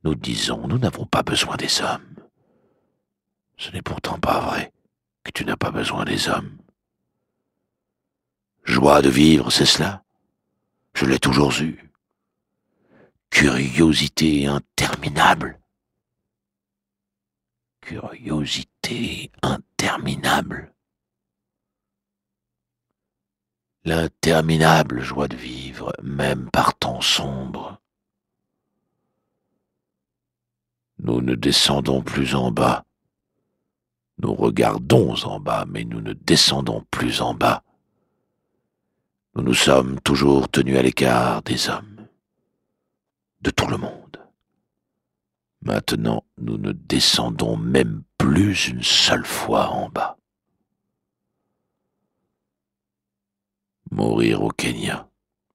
Nous disons, nous n'avons pas besoin des hommes. Ce n'est pourtant pas vrai que tu n'as pas besoin des hommes. Joie de vivre, c'est cela. Je l'ai toujours eu. Curiosité interminable. Curiosité interminable. L'interminable joie de vivre, même par temps sombre. Nous ne descendons plus en bas. Nous regardons en bas, mais nous ne descendons plus en bas. Nous nous sommes toujours tenus à l'écart des hommes, de tout le monde. Maintenant, nous ne descendons même plus une seule fois en bas. Mourir au Kenya.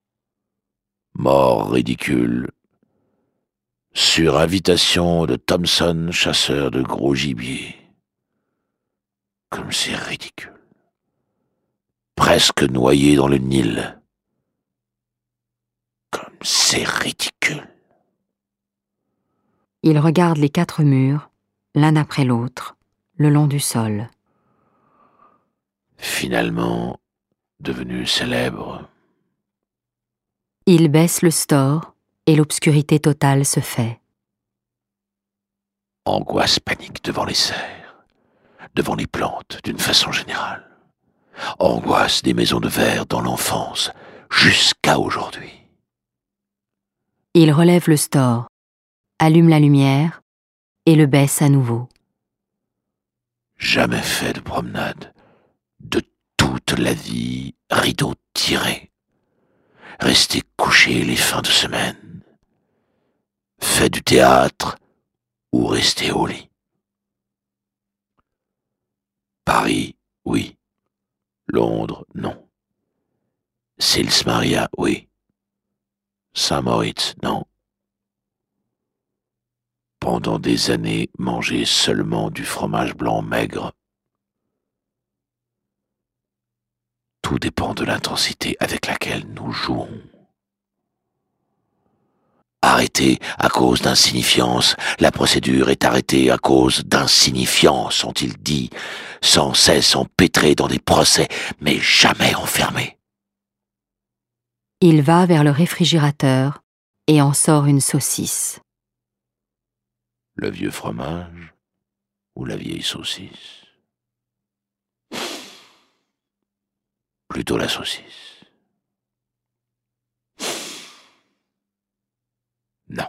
Mort ridicule. Sur invitation de Thompson, chasseur de gros gibier. Comme c'est ridicule. Presque noyé dans le Nil. Comme c'est ridicule. Il regarde les 4 murs, l'un après l'autre, le long du sol. Finalement, devenu célèbre. Il baisse le store et l'obscurité totale se fait. Angoisse panique devant les cerfs, devant les plantes d'une façon générale. Angoisse des maisons de verre dans l'enfance, jusqu'à aujourd'hui. Il relève le store, allume la lumière et le baisse à nouveau. Jamais fait de promenade, de toute la vie, rideau tiré. Rester couché les fins de semaine. Fait du théâtre ou rester au lit. Paris, oui. Londres, non. Sils Maria, oui. Saint-Moritz, non. Pendant des années, manger seulement du fromage blanc maigre. Tout dépend de l'intensité avec laquelle nous jouons. Arrêté à cause d'insignifiance, la procédure est arrêtée à cause d'insignifiance, ont-ils dit, sans cesse empêtrés dans des procès, mais jamais enfermés. Il va vers le réfrigérateur et en sort une saucisse. Le vieux fromage ou la vieille saucisse? Plutôt la saucisse. Non.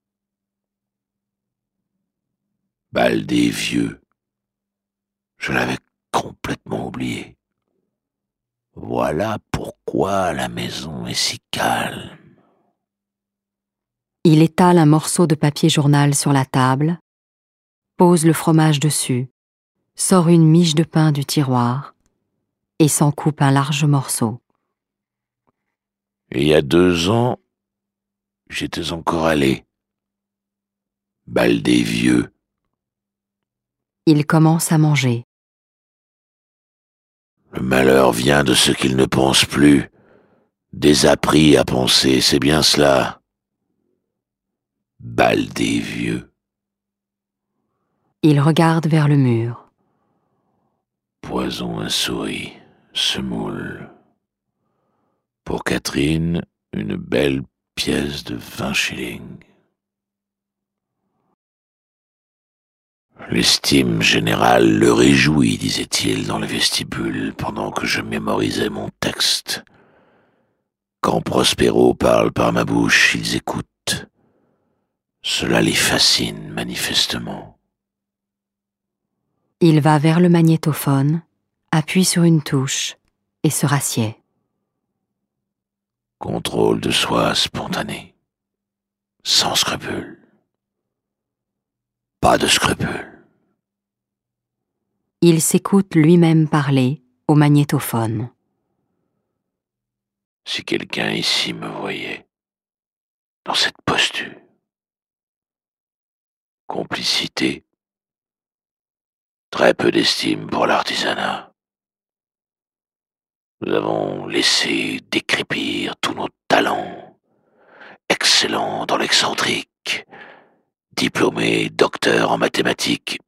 Bal des vieux. Je l'avais complètement oublié. Voilà pourquoi la maison est si calme. Il étale un morceau de papier journal sur la table, pose le fromage dessus, sort une miche de pain du tiroir et s'en coupe un large morceau. Et il y a 2 ans, j'étais encore allé. Bal des vieux. Il commence à manger. Le malheur vient de ce qu'ils ne pensent plus. Désappris à penser, c'est bien cela. Bal des vieux. Il regarde vers le mur. Poison insouris, semoule. Pour Catherine, une belle pièce de 20 shillings. L'estime générale le réjouit, disait-il dans le vestibule, pendant que je mémorisais mon texte. Quand Prospero parle par ma bouche, ils écoutent. Cela les fascine manifestement. Il va vers le magnétophone, appuie sur une touche et se rassied. Contrôle de soi spontané. Sans scrupule. Pas de scrupule. Il s'écoute lui-même parler au magnétophone. Si quelqu'un ici me voyait, dans cette posture, complicité, très peu d'estime pour l'artisanat. Nous avons laissé décrépir tous nos talents, excellents dans l'excentrique, diplômé docteur en mathématiques.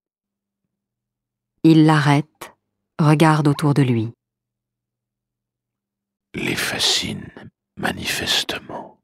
Il l'arrête, regarde autour de lui. Les fascine manifestement.